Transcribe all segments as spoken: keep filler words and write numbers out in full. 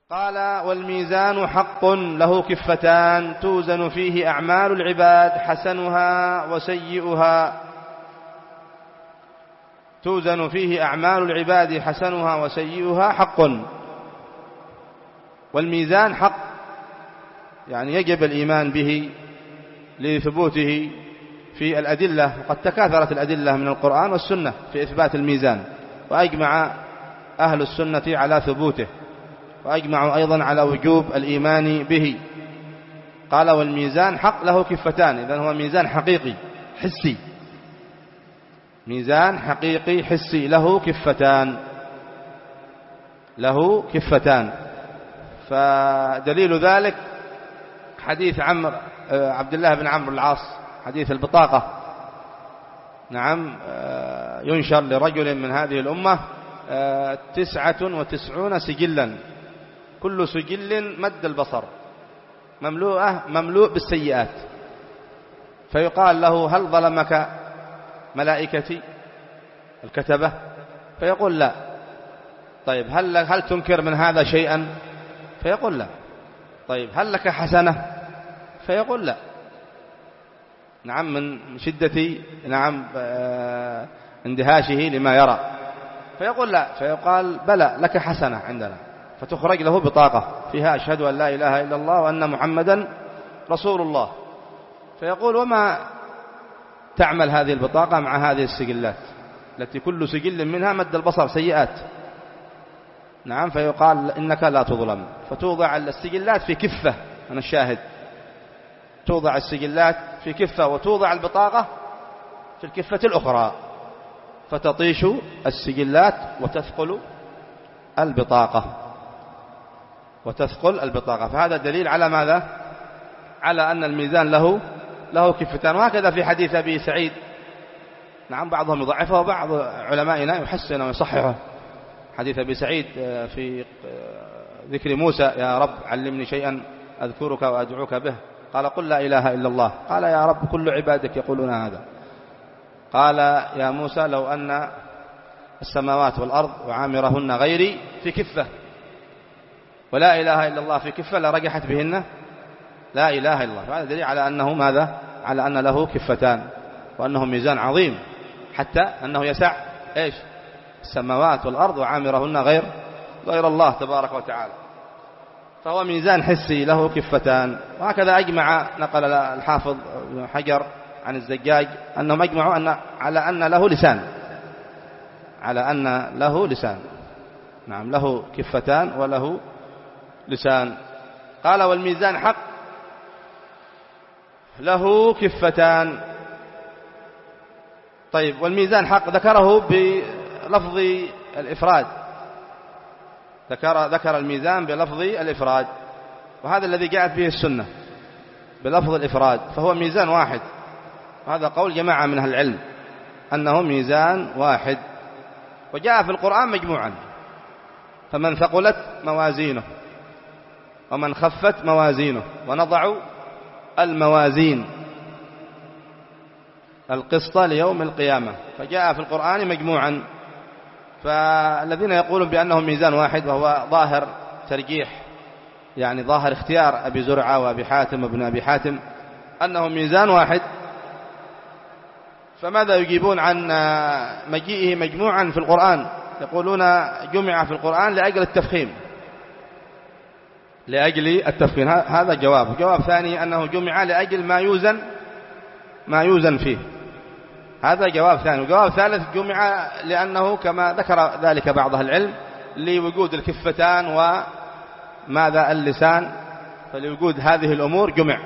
قال: والميزان حق له كفتان توزن فيه أعمال العباد حسنها وسيئها توزن فيه أعمال العباد حسنها وسيئها حق. والميزان حق، يعني يجب الإيمان به لثبوته في الأدلة، وقد تكاثرت الأدلة من القرآن والسنة في إثبات الميزان، وأجمع أهل السنة على ثبوته، وأجمعوا أيضا على وجوب الإيمان به. قال: والميزان حق له كفتان، إذن هو ميزان حقيقي حسي، ميزان حقيقي حسي له كفتان، له كفتان. فدليل ذلك حديث عمرو عبد الله بن عمرو العاص، حديث البطاقة. نعم، ينشر لرجل من هذه الأمة تسعة وتسعون سجلا، كل سجل مد البصر، مملوءة مملوء بالسيئات، فيقال له: هل ظلمك ملائكتي الكتبة؟ فيقول: لا. طيب هل, هل تنكر من هذا شيئا؟ فيقول: لا. طيب هل لك حسنة؟ فيقول: لا. نعم، من شدة نعم اندهاشه لما يرى، فيقول: لا. فيقال: بلى لك حسنة عندنا، فتخرج له بطاقة فيها: أشهد أن لا إله إلا الله وأن محمدا رسول الله. فيقول: وما تعمل هذه البطاقة مع هذه السجلات التي كل سجل منها مد البصر سيئات؟ نعم. فيقال: إنك لا تظلم. فتوضع السجلات في كفة، أنا الشاهد، توضع السجلات في كفة وتوضع البطاقة في الكفة الأخرى، فتطيش السجلات وتثقل البطاقة وتثقل البطاقة. فهذا دليل على ماذا؟ على أن الميزان له له كفتان. وهكذا في حديث أبي سعيد، نعم، بعضهم يضعفه وبعض علمائنا يحسن ويصححه. حديث أبي سعيد في ذكر موسى: يا رب علمني شيئا أذكرك وأدعوك به. قال: قل لا إله إلا الله. قال: يا رب كل عبادك يقولون هذا. قال: يا موسى لو أن السماوات والأرض وعامرهن غيري في كفة، ولا إله إلا الله في كفة، لرجحت بهن لا إله إلا الله. فهذا دليل على أنه ماذا؟ على أن له كفتان، وأنه ميزان عظيم، حتى أنه يسع إيش؟ السماوات والأرض وعامرهن غير غير الله تبارك وتعالى. فهو ميزان حسي له كفتان. وهكذا أجمع، نقل الحافظ ابن حجر عن الزجاج أنهم أجمعوا أن على أن له لسان، على أن له لسان. نعم، له كفتان وله لسان. قال: والميزان حق له كفتان. طيب، والميزان حق ذكره بلفظ الإفراد، ذكر ذكر الميزان بلفظ الإفراد، وهذا الذي جاءت به السنة بلفظ الإفراد، فهو ميزان واحد. وهذا قول جماعة من أهل العلم أنه ميزان واحد. وجاء في القرآن مجموعا: فمن ثقلت موازينه ومن خفت موازينه ونضع الموازين القسط ليوم القيامة. فجاء في القرآن مجموعا. فالذين يقولون بأنه ميزان واحد، وهو ظاهر ترجيح، يعني ظاهر اختيار أبي زرعة وأبي حاتم وابن أبي حاتم أنه ميزان واحد، فماذا يجيبون عن مجيئه مجموعا في القرآن؟ يقولون جمع في القرآن لأجل التفخيم، لأجل التفخيم. هذا جواب. جواب ثاني أنه جمع لأجل ما يوزن ما يوزن فيه، هذا جواب ثاني. وجواب ثالث: جمع لأنه كما ذكر ذلك بعض أهل العلم لوجود الكفتان وماذا اللسان، فلوجود هذه الأمور جمع.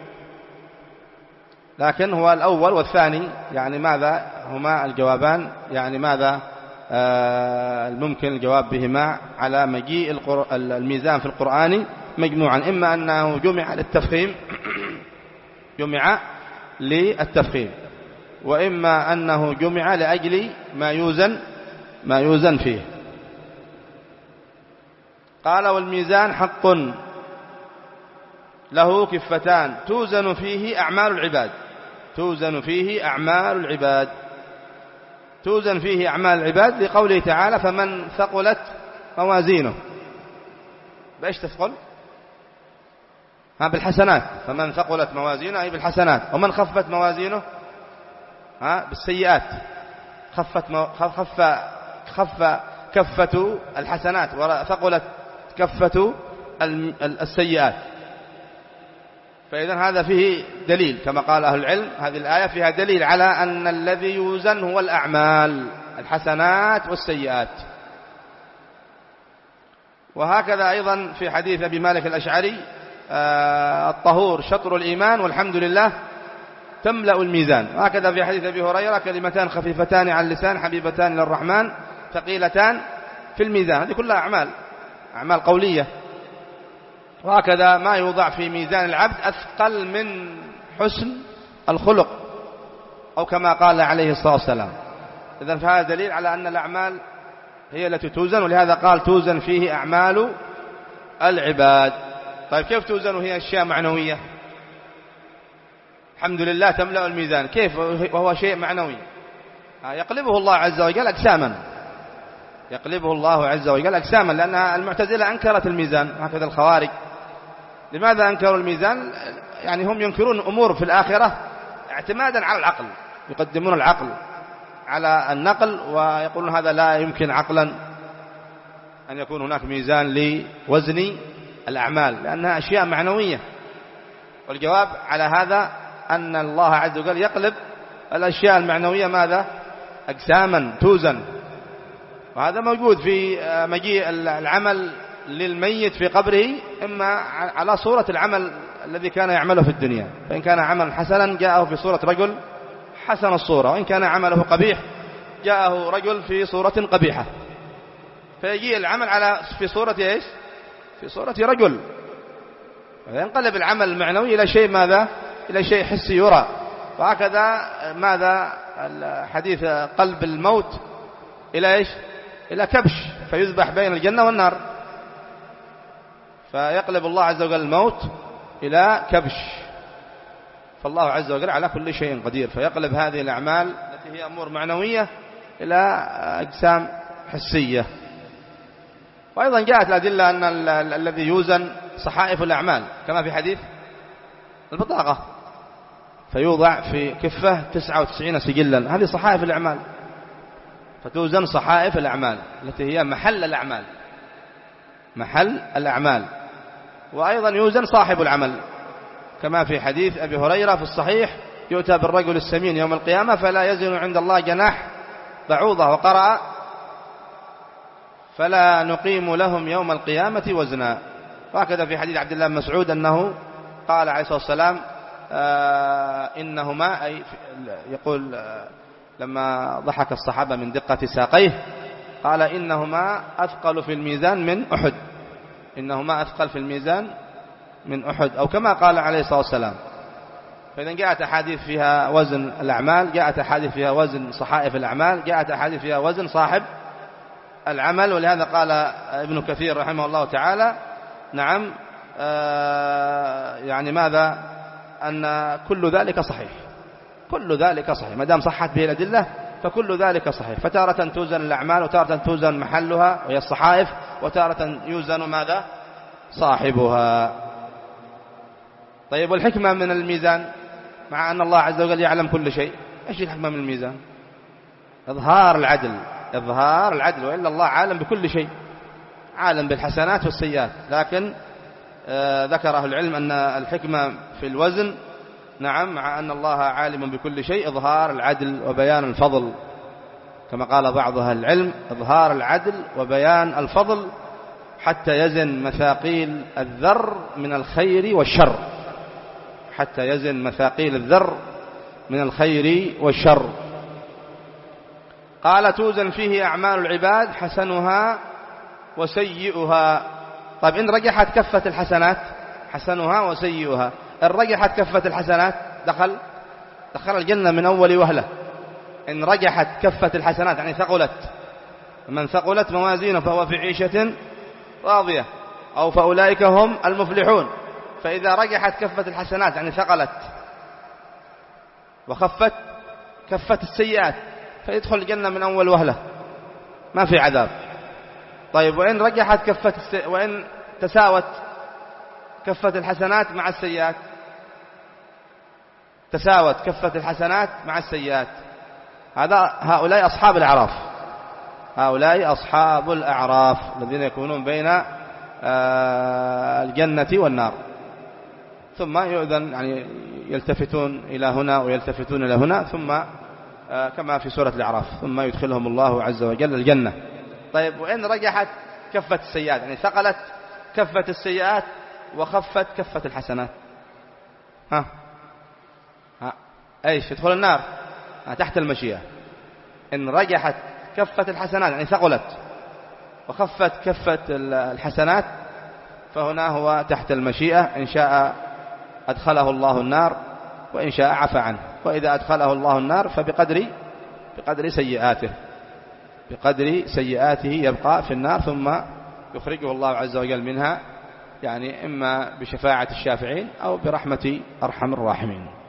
لكن هو الأول والثاني يعني ماذا هما الجوابان، يعني ماذا آه الممكن الجواب بهما على مجيء الميزان في القرآن مجموعا، إما أنه جمع للتفخيم جمع للتفخيم وإما أنه جمع لأجل ما يوزن ما يوزن فيه. قال: والميزان حق له كفتان توزن فيه أعمال العباد توزن فيه أعمال العباد توزن فيه أعمال العباد لقوله تعالى: فمن ثقلت موازينه. بإيش تثقل؟ ها بالحسنات. فمن ثقلت موازينه أي بالحسنات. ومن خفت موازينه ها بالسيئات. خفت مو... خف خف كفة الحسنات وثقلت كفة السيئات. فإذا هذا فيه دليل كما قال أهل العلم، هذه الآية فيها دليل على أن الذي يوزن هو الأعمال، الحسنات والسيئات. وهكذا أيضا في حديث أبي مالك الأشعري آه الطهور شطر الإيمان والحمد لله تملأ الميزان. وهكذا في حديث أبي هريرة كلمتان خفيفتان على اللسان حبيبتان للرحمن ثقيلتان في الميزان. هذه كلها أعمال، أعمال قولية. وهكذا ما يوضع في ميزان العبد أثقل من حسن الخلق، أو كما قال عليه الصلاة والسلام. إذن فهذا دليل على أن الأعمال هي التي توزن، ولهذا قال توزن فيه أعمال العباد. طيب كيف توزن وهي أشياء معنوية؟ الحمد لله تملأ الميزان، كيف وهو شيء معنوي؟ يقلبه الله عز وجل أجساما، يقلبه الله عز وجل أجساما، لأن المعتزلة أنكرت الميزان، هكذا الخوارج. لماذا أنكروا الميزان؟ يعني هم ينكرون أمور في الآخرة اعتمادا على العقل، يقدمون العقل على النقل، ويقولون هذا لا يمكن عقلا أن يكون هناك ميزان لوزن الأعمال لأنها أشياء معنوية. والجواب على هذا أن الله عز وجل يقلب الأشياء المعنوية ماذا؟ أجساما توزن. وهذا موجود في مجيء العمل للميت في قبره إما على صورة العمل الذي كان يعمله في الدنيا، فإن كان عملا حسنا جاءه في صورة رجل حسن الصورة، وإن كان عمله قبيح جاءه رجل في صورة قبيحة، فيجيء العمل على في صورة إيش؟ في صورة رجل، وينقلب العمل المعنوي إلى شيء ماذا؟ إلى شيء حسي يرى. وهكذا ماذا حديث قلب الموت إلى إيش؟ إلى كبش فيذبح بين الجنة والنار، فيقلب الله عز وجل الموت إلى كبش. فالله عز وجل على كل شيء قدير، فيقلب هذه الأعمال التي هي أمور معنوية إلى أجسام حسية. وأيضا جاءت الأدلة أن الذي يوزن صحائف الأعمال كما في حديث البطاقة، فيوضع في كفة تسعة وتسعين سجلا، هذه صحائف الأعمال، فتوزن صحائف الأعمال التي هي محل الأعمال، محل الأعمال. وأيضا يوزن صاحب العمل كما في حديث أبي هريرة في الصحيح يؤتى بالرجل السمين يوم القيامة فلا يزن عند الله جناح بعوضة، وقرأ فلا نقيم لهم يوم القيامة وزنا. وهكذا في حديث عبد الله بن مسعود أنه قال عليه الصلاة والسلام آه إنهما، أي يقول آه لما ضحك الصحابة من دقة ساقيه قال إنهما أثقل في الميزان من أحد، إنهما أثقل في الميزان من أحد، أو كما قال عليه الصلاة والسلام. فإذا جاءت أحاديث فيها وزن الأعمال، جاءت أحاديث فيها وزن صحائف الأعمال، جاءت أحاديث فيها وزن صاحب العمل. ولهذا قال ابن كثير رحمه الله تعالى نعم آه يعني ماذا؟ أن كل ذلك صحيح، كل ذلك صحيح ما دام صحت به الأدلة فكل ذلك صحيح. فتارة توزن الأعمال، وتارة توزن محلها وهي الصحائف، وتارة يوزن ماذا؟ صاحبها. طيب والحكمة من الميزان مع أن الله عز وجل يعلم كل شيء؟ إيش الحكمة من الميزان؟ إظهار العدل، إظهار العدل، وإلا الله عالم بكل شيء، عالم بالحسنات والسيئات. لكن آه ذكر أهل العلم أن الحكمة في الوزن نعم مع أن الله عالم بكل شيء إظهار العدل وبيان الفضل، كما قال بعض أهل العلم إظهار العدل وبيان الفضل حتى يزن مثاقيل الذر من الخير والشر، حتى يزن مثاقيل الذر من الخير والشر. قال توزن فيه أعمال العباد حسنها وسيئها. طيب إن رجحت كفة الحسنات حسنها وسيئها، إن رجحت كفة الحسنات دخل دخل الجنة من أول وهلة. إن رجحت كفة الحسنات يعني ثقلت، من ثقلت موازينه فهو في عيشة راضية أو فأولئك هم المفلحون. فإذا رجحت كفة الحسنات يعني ثقلت وخفت كفة السيئات فيدخل الجنة من أول وهلة ما في عذاب. طيب وإن رجحت كفة الس... وإن تساوت كفة الحسنات مع السيئات، تساوت كفة الحسنات مع السيئات، هذا هؤلاء أصحاب الأعراف، هؤلاء أصحاب الأعراف الذين يكونون بين الجنة والنار. ثم يؤذن يعني يلتفتون إلى هنا ويلتفتون إلى هنا، ثم كما في سورة الأعراف ثم يدخلهم الله عز وجل الجنة. طيب وإن رجحت كفة السيئات، يعني ثقلت كفة السيئات وخفت كفة الحسنات، ها ها ايش يدخل النار؟ ها تحت المشيئة. إن رجحت كفة الحسنات يعني ثقلت وخفت كفة الحسنات فهنا هو تحت المشيئة، إن شاء أدخله الله النار وإن شاء عفى عنه. وإذا أدخله الله النار فبقدر بقدر سيئاته، بقدر سيئاته يبقى في النار ثم يخرجه الله عز وجل منها، يعني إما بشفاعة الشافعين أو برحمة أرحم الراحمين.